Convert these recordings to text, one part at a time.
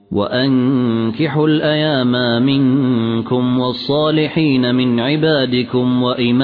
وأنكحوا الأيام منكم والصالحين من عبادكم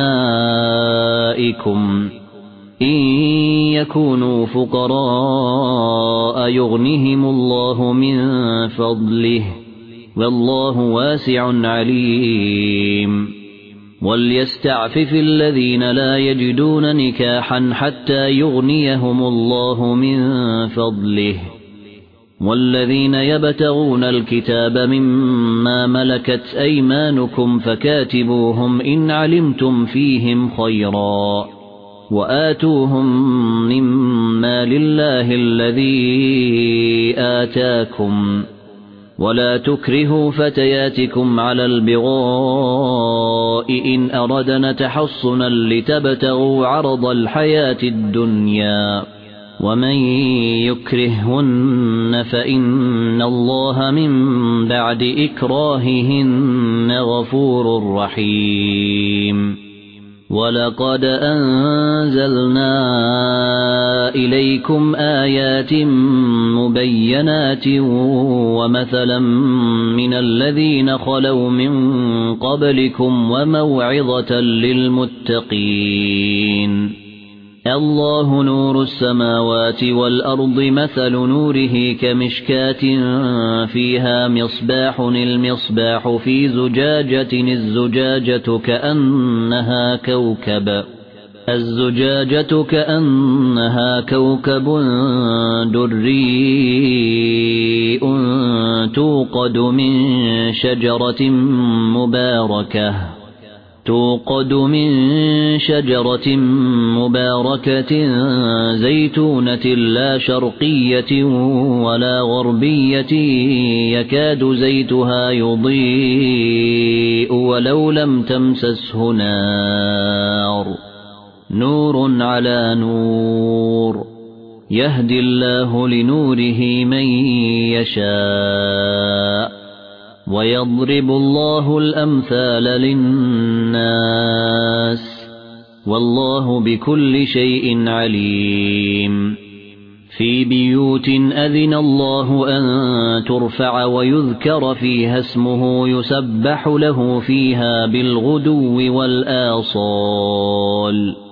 وإمائكم إن يكونوا فقراء يغنهم الله من فضله والله واسع عليم وليستعفف الذين لا يجدون نكاحا حتى يغنيهم الله من فضله والذين يبتغون الكتاب مما ملكت أيمانكم فكاتبوهم إن علمتم فيهم خيرا وآتوهم مما لله الذي آتاكم ولا تكرهوا فتياتكم على البغاء إن أردن تحصنا لتبتغوا عرض الحياة الدنيا ومن يكرههن فإن الله من بعد إكراههن غفور رحيم ولقد أنزلنا إليكم آيات مبينات ومثلا من الذين خلوا من قبلكم وموعظة للمتقين الله نور السماوات والأرض مثل نوره كمشكاة فيها مصباح المصباح في زجاجة الزجاجة كأنها كوكب دري توقد من شجرة مباركة زيتونة لا شرقية ولا غربية يكاد زيتها يضيء ولو لم تمسسه نور على نور يهدي الله لنوره من يشاء ويضرب الله الأمثال للناس والله بكل شيء عليم في بيوت أذن الله أن ترفع ويذكر فيها اسمه يسبح له فيها بالغدو والآصال